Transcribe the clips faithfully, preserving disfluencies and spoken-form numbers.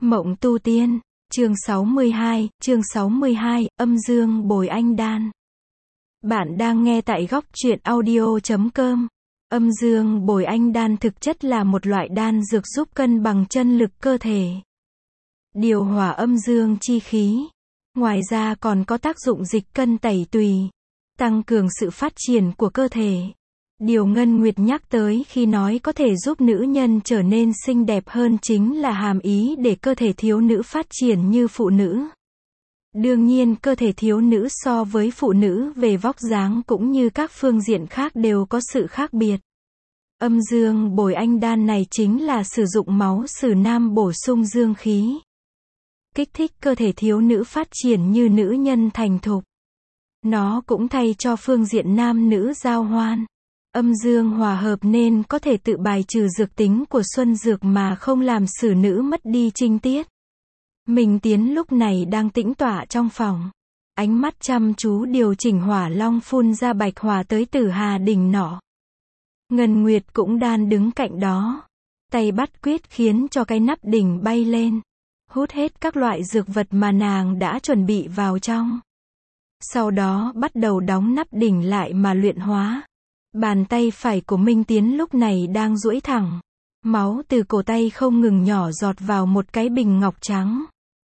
Mộng tu tiên, chương sáu mươi hai, chương sáu mươi hai, âm dương bồi anh đan. Bạn đang nghe tại góc truyện audio chấm com. Âm dương bồi anh đan thực chất là một loại đan dược giúp cân bằng chân lực cơ thể, điều hòa âm dương chi khí. Ngoài ra còn có tác dụng dịch cân tẩy tùy, tăng cường sự phát triển của cơ thể. Điều Ngân Nguyệt nhắc tới khi nói có thể giúp nữ nhân trở nên xinh đẹp hơn chính là hàm ý để cơ thể thiếu nữ phát triển như phụ nữ. Đương nhiên cơ thể thiếu nữ so với phụ nữ về vóc dáng cũng như các phương diện khác đều có sự khác biệt. Âm dương bồi anh đan này chính là sử dụng máu sử nam bổ sung dương khí, kích thích cơ thể thiếu nữ phát triển như nữ nhân thành thục. Nó cũng thay cho phương diện nam nữ giao hoan. Âm dương hòa hợp nên có thể tự bài trừ dược tính của xuân dược mà không làm xử nữ mất đi trinh tiết. Minh Tiến lúc này đang tĩnh tọa trong phòng, ánh mắt chăm chú điều chỉnh hỏa long phun ra bạch hỏa tới Tử Hà đỉnh nỏ. Ngân Nguyệt cũng đan đứng cạnh đó, tay bắt quyết khiến cho cái nắp đỉnh bay lên, hút hết các loại dược vật mà nàng đã chuẩn bị vào trong. Sau đó bắt đầu đóng nắp đỉnh lại mà luyện hóa. Bàn tay phải của Minh Tiến lúc này đang duỗi thẳng, máu từ cổ tay không ngừng nhỏ giọt vào một cái bình ngọc trắng.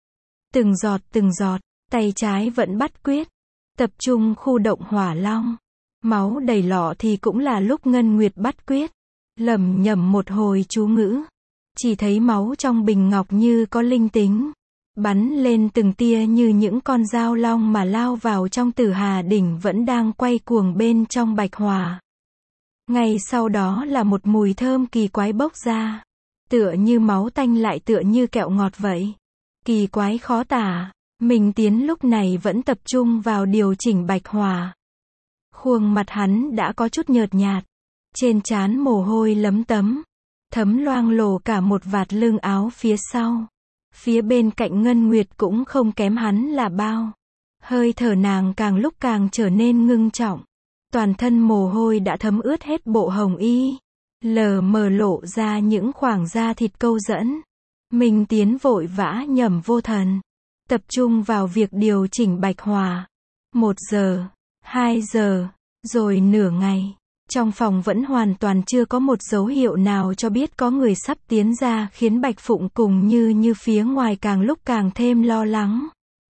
Từng giọt từng giọt, tay trái vẫn bắt quyết, tập trung khu động hỏa long. Máu đầy lọ thì cũng là lúc Ngân Nguyệt bắt quyết, lẩm nhẩm một hồi chú ngữ. Chỉ thấy máu trong bình ngọc như có linh tính, bắn lên từng tia như những con dao long mà lao vào trong Tử Hà đỉnh vẫn đang quay cuồng bên trong bạch hỏa. Ngay sau đó là một mùi thơm kỳ quái bốc ra, tựa như máu tanh lại tựa như kẹo ngọt vậy. Kỳ quái khó tả. Minh Tiến lúc này vẫn tập trung vào điều chỉnh bạch hỏa. Khuôn mặt hắn đã có chút nhợt nhạt, trên trán mồ hôi lấm tấm, thấm loang lổ cả một vạt lưng áo phía sau. Phía bên cạnh Ngân Nguyệt cũng không kém hắn là bao. Hơi thở nàng càng lúc càng trở nên ngưng trọng. Toàn thân mồ hôi đã thấm ướt hết bộ hồng y, lờ mờ lộ ra những khoảng da thịt câu dẫn. Minh Tiến vội vã nhẩm vô thần, tập trung vào việc điều chỉnh bạch hỏa. Một giờ, hai giờ, rồi nửa ngày. Trong phòng vẫn hoàn toàn chưa có một dấu hiệu nào cho biết có người sắp tiến ra, khiến Bạch Phụng cùng Như Như phía ngoài càng lúc càng thêm lo lắng.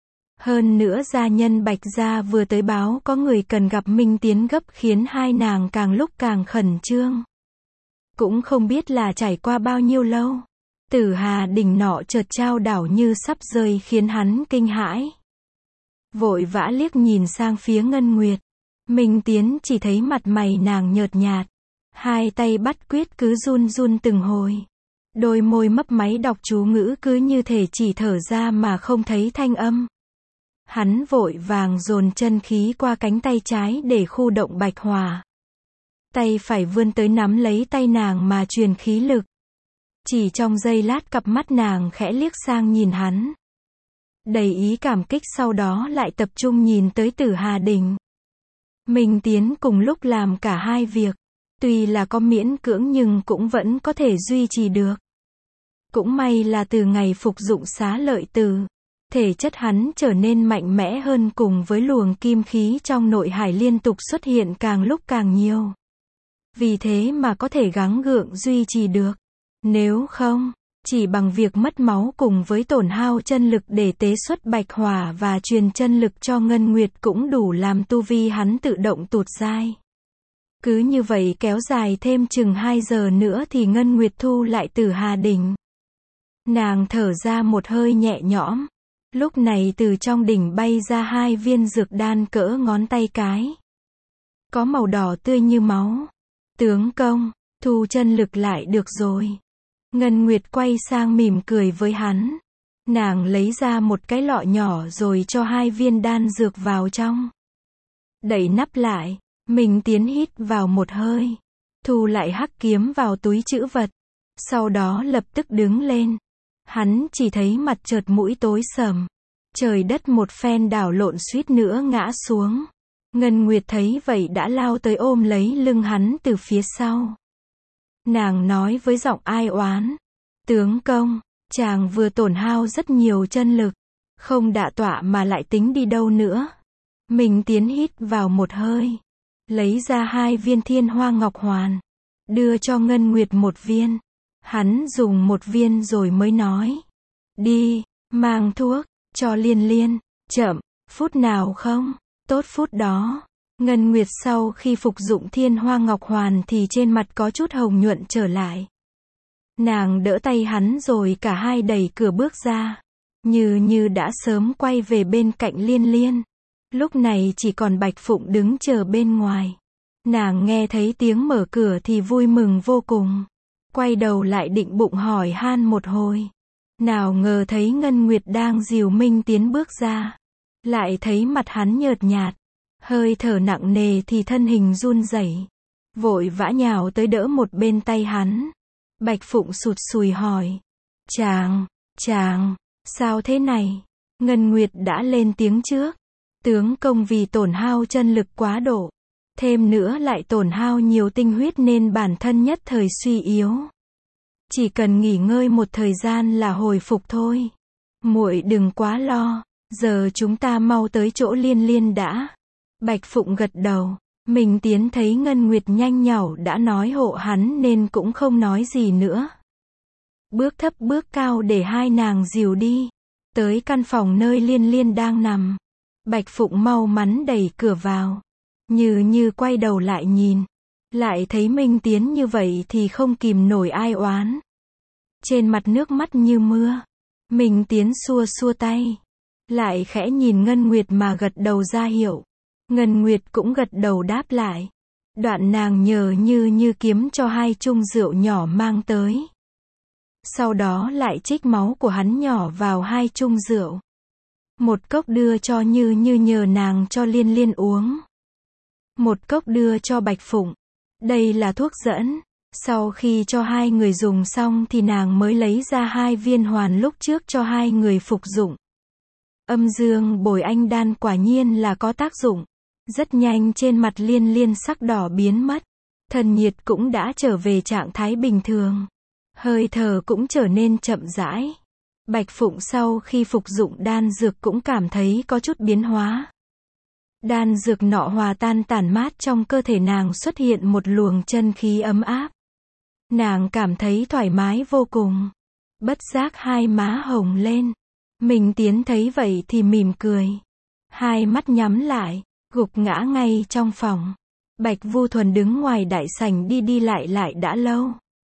Hơn nữa gia nhân Bạch gia vừa tới báo có người cần gặp Minh Tiến gấp khiến hai nàng càng lúc càng khẩn trương. Cũng không biết là trải qua bao nhiêu lâu, Tử Hà đỉnh nọ chợt chao đảo như sắp rơi khiến hắn kinh hãi. Vội vã liếc nhìn sang phía Ngân Nguyệt. Minh Tiến chỉ thấy mặt mày nàng nhợt nhạt, hai tay bắt quyết cứ run run từng hồi. Đôi môi mấp máy đọc chú ngữ cứ như thể chỉ thở ra mà không thấy thanh âm. Hắn vội vàng dồn chân khí qua cánh tay trái để khu động bạch hỏa. Tay phải vươn tới nắm lấy tay nàng mà truyền khí lực. Chỉ trong giây lát cặp mắt nàng khẽ liếc sang nhìn hắn, đầy ý cảm kích, sau đó lại tập trung nhìn tới Tử Hà đỉnh. Minh Tiến cùng lúc làm cả hai việc, tuy là có miễn cưỡng nhưng cũng vẫn có thể duy trì được. Cũng may là từ ngày phục dụng xá lợi tử, thể chất hắn trở nên mạnh mẽ hơn cùng với luồng kim khí trong nội hải liên tục xuất hiện càng lúc càng nhiều. Vì thế mà có thể gắng gượng duy trì được. Nếu không, chỉ bằng việc mất máu cùng với tổn hao chân lực để tế xuất bạch hỏa và truyền chân lực cho Ngân Nguyệt cũng đủ làm tu vi hắn tự động tụt dai. Cứ như vậy kéo dài thêm chừng hai giờ nữa thì Ngân Nguyệt thu lại Tử Hà đỉnh. Nàng thở ra một hơi nhẹ nhõm. Lúc này từ trong đỉnh bay ra hai viên dược đan cỡ ngón tay cái, có màu đỏ tươi như máu. Tướng công, thu chân lực lại được rồi. Ngân Nguyệt quay sang mỉm cười với hắn. Nàng lấy ra một cái lọ nhỏ rồi cho hai viên đan dược vào trong. Đậy nắp lại, Minh Tiến hít vào một hơi, thu lại hắc kiếm vào túi trữ vật. Sau đó lập tức đứng lên. Hắn chỉ thấy mặt chợt mũi tối sầm, trời đất một phen đảo lộn suýt nữa ngã xuống. Ngân Nguyệt thấy vậy đã lao tới ôm lấy lưng hắn từ phía sau. Nàng nói với giọng ai oán, tướng công, Chàng vừa tổn hao rất nhiều chân lực, không đả tọa mà lại tính đi đâu nữa. Minh Tiến hít vào một hơi, lấy ra hai viên thiên hoa ngọc hoàn, đưa cho Ngân Nguyệt một viên. Hắn dùng một viên rồi mới nói, đi, mang thuốc, cho Liên Liên. Chậm, phút nào không? Tốt phút đó. Ngân Nguyệt sau khi phục dụng thiên hoa ngọc hoàn thì trên mặt có chút hồng nhuận trở lại. Nàng đỡ tay hắn rồi cả hai đẩy cửa bước ra. Như Như đã sớm quay về bên cạnh Liên Liên. Lúc này chỉ còn Bạch Phụng đứng chờ bên ngoài. Nàng nghe thấy tiếng mở cửa thì vui mừng vô cùng. Quay đầu lại định bụng hỏi han một hồi. Nào ngờ thấy Ngân Nguyệt đang dìu Minh Tiến bước ra. Lại thấy mặt hắn nhợt nhạt, hơi thở nặng nề thì thân hình run rẩy. Vội vã nhào tới đỡ một bên tay hắn. Bạch Phụng sụt sùi hỏi. Chàng, chàng, sao thế này? Ngân Nguyệt đã lên tiếng trước. Tướng công vì tổn hao chân lực quá độ. Thêm nữa lại tổn hao nhiều tinh huyết nên bản thân nhất thời suy yếu. Chỉ cần nghỉ ngơi một thời gian là hồi phục thôi. Muội đừng quá lo, giờ chúng ta mau tới chỗ Liên Liên đã. Bạch Phụng gật đầu. Mình Tiến thấy Ngân Nguyệt nhanh nhảu đã nói hộ hắn nên cũng không nói gì nữa. Bước thấp bước cao để hai nàng dìu đi. Tới căn phòng nơi Liên Liên đang nằm. Bạch Phụng mau mắn đẩy cửa vào. Như Như quay đầu lại nhìn. Lại thấy Minh Tiến như vậy thì không kìm nổi ai oán. Trên mặt nước mắt như mưa. Minh Tiến xua xua tay. Lại khẽ nhìn Ngân Nguyệt mà gật đầu ra hiệu. Ngân Nguyệt cũng gật đầu đáp lại. Đoạn nàng nhờ Như Như kiếm cho hai chung rượu nhỏ mang tới. Sau đó lại trích máu của hắn nhỏ vào hai chung rượu. Một cốc đưa cho Như Như nhờ nàng cho Liên Liên uống. Một cốc đưa cho Bạch Phụng. Đây là thuốc dẫn. Sau khi cho hai người dùng xong thì nàng mới lấy ra hai viên hoàn lúc trước cho hai người phục dụng. Âm dương bồi anh đan quả nhiên là có tác dụng. Rất nhanh trên mặt Liên Liên sắc đỏ biến mất. Thân nhiệt cũng đã trở về trạng thái bình thường. Hơi thở cũng trở nên chậm rãi. Bạch Phụng sau khi phục dụng đan dược cũng cảm thấy có chút biến hóa. Đan dược nọ hòa tan tản mát trong cơ thể nàng, xuất hiện một luồng chân khí ấm áp. Nàng cảm thấy thoải mái vô cùng. Bất giác hai má hồng lên. Mình Tiến thấy vậy thì mỉm cười. Hai mắt nhắm lại, gục ngã ngay trong phòng. Bạch Vu Thuần đứng ngoài đại sảnh đi đi lại lại đã lâu.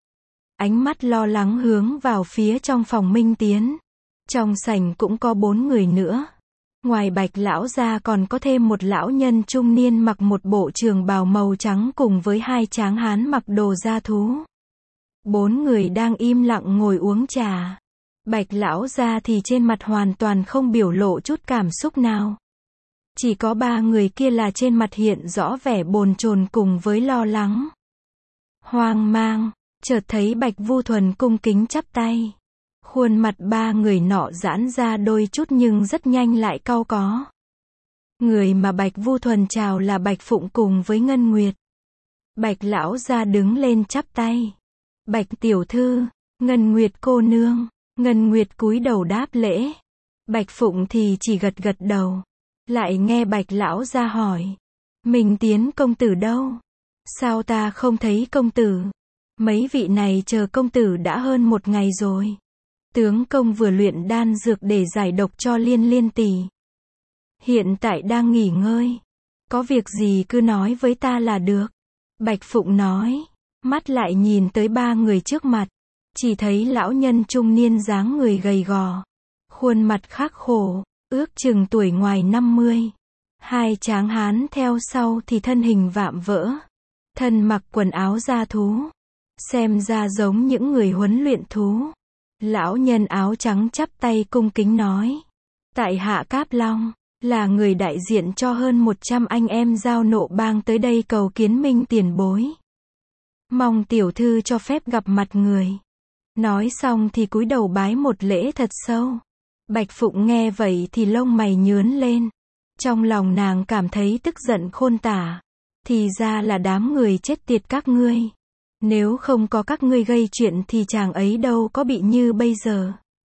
Ánh mắt lo lắng hướng vào phía trong phòng Minh Tiến. Trong sảnh cũng có bốn người nữa. Ngoài Bạch lão ra còn có thêm một lão nhân trung niên mặc một bộ trường bào màu trắng cùng với hai tráng hán mặc đồ da thú. Bốn người đang im lặng ngồi uống trà. Bạch lão ra thì trên mặt hoàn toàn không biểu lộ chút cảm xúc nào. Chỉ có ba người kia là trên mặt hiện rõ vẻ bồn chồn cùng với lo lắng. Hoang mang, chợt thấy Bạch Vu Thuần cung kính chắp tay. Khuôn mặt ba người nọ giãn ra đôi chút nhưng rất nhanh lại cau có. Người mà Bạch Vu Thuần chào là Bạch Phụng cùng với Ngân Nguyệt. Bạch lão ra đứng lên chắp tay. Bạch tiểu thư, Ngân Nguyệt cô nương. Ngân Nguyệt cúi đầu đáp lễ. Bạch Phụng thì chỉ gật gật đầu. Lại nghe Bạch lão ra hỏi. Mình Tiến công tử đâu? Sao ta không thấy công tử? Mấy vị này chờ công tử đã hơn một ngày rồi. Tướng công vừa luyện đan dược để giải độc cho Liên Liên tỷ. Hiện tại đang nghỉ ngơi. Có việc gì cứ nói với ta là được. Bạch Phụng nói. Mắt lại nhìn tới ba người trước mặt. Chỉ thấy lão nhân trung niên dáng người gầy gò. Khuôn mặt khắc khổ, ước chừng tuổi ngoài năm mươi. Hai tráng hán theo sau thì thân hình vạm vỡ. Thân mặc quần áo da thú. Xem ra giống những người huấn luyện thú. Lão nhân áo trắng chắp tay cung kính nói. Tại hạ Cáp Long, là người đại diện cho hơn một trăm anh em giao nộ bang tới đây cầu kiến Minh tiền bối. Mong tiểu thư cho phép gặp mặt người. Nói xong thì cúi đầu bái một lễ thật sâu. Bạch Phụng nghe vậy thì lông mày nhướn lên. Trong lòng nàng cảm thấy tức giận khôn tả. Thì ra là đám người chết tiệt các ngươi. Nếu không có các ngươi gây chuyện thì chàng ấy đâu có bị như bây giờ.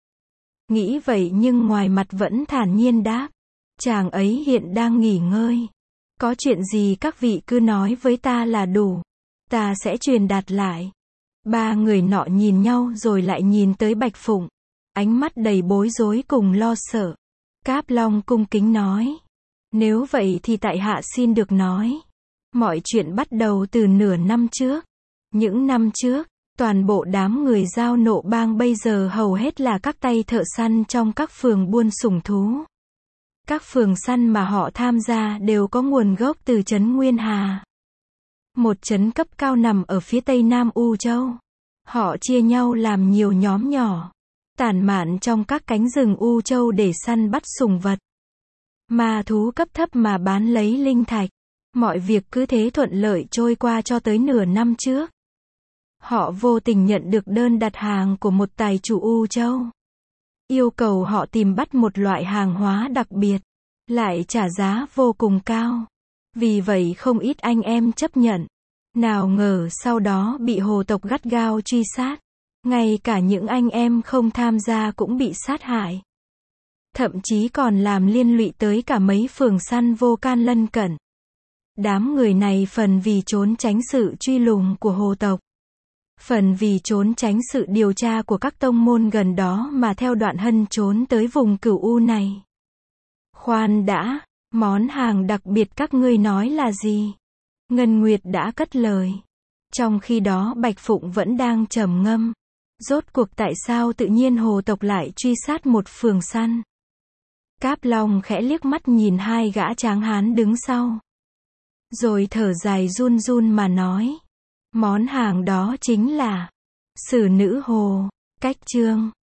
Nghĩ vậy nhưng ngoài mặt vẫn thản nhiên đáp. Chàng ấy hiện đang nghỉ ngơi. Có chuyện gì các vị cứ nói với ta là đủ. Ta sẽ truyền đạt lại. Ba người nọ nhìn nhau rồi lại nhìn tới Bạch Phụng. Ánh mắt đầy bối rối cùng lo sợ. Cáp Long cung kính nói. Nếu vậy thì tại hạ xin được nói. Mọi chuyện bắt đầu từ nửa năm trước. Những năm trước, toàn bộ đám người Giao Nộ Bang bây giờ hầu hết là các tay thợ săn trong các phường buôn sủng thú. Các phường săn mà họ tham gia đều có nguồn gốc từ trấn Nguyên Hà. Một trấn cấp cao nằm ở phía tây nam U Châu. Họ chia nhau làm nhiều nhóm nhỏ, tản mạn trong các cánh rừng U Châu để săn bắt sủng vật. Ma thú cấp thấp mà bán lấy linh thạch. Mọi việc cứ thế thuận lợi trôi qua cho tới nửa năm trước. Họ vô tình nhận được đơn đặt hàng của một tài chủ U Châu. Yêu cầu họ tìm bắt một loại hàng hóa đặc biệt, lại trả giá vô cùng cao. Vì vậy không ít anh em chấp nhận. Nào ngờ sau đó bị hồ tộc gắt gao truy sát. Ngay cả những anh em không tham gia cũng bị sát hại. Thậm chí còn làm liên lụy tới cả mấy phường săn vô can lân cận. Đám người này phần vì trốn tránh sự truy lùng của hồ tộc. Phần vì trốn tránh sự điều tra của các tông môn gần đó mà theo Đoạn Hân trốn tới vùng Cửu U này. Khoan đã, món hàng đặc biệt các ngươi nói là gì? Ngân Nguyệt đã cất lời. Trong khi đó Bạch Phụng vẫn đang trầm ngâm. Rốt cuộc tại sao tự nhiên hồ tộc lại truy sát một phường săn? Cáp Long khẽ liếc mắt nhìn hai gã tráng hán đứng sau. Rồi thở dài run run mà nói. Món hàng đó chính là Sử Nữ Hồ. Cách chương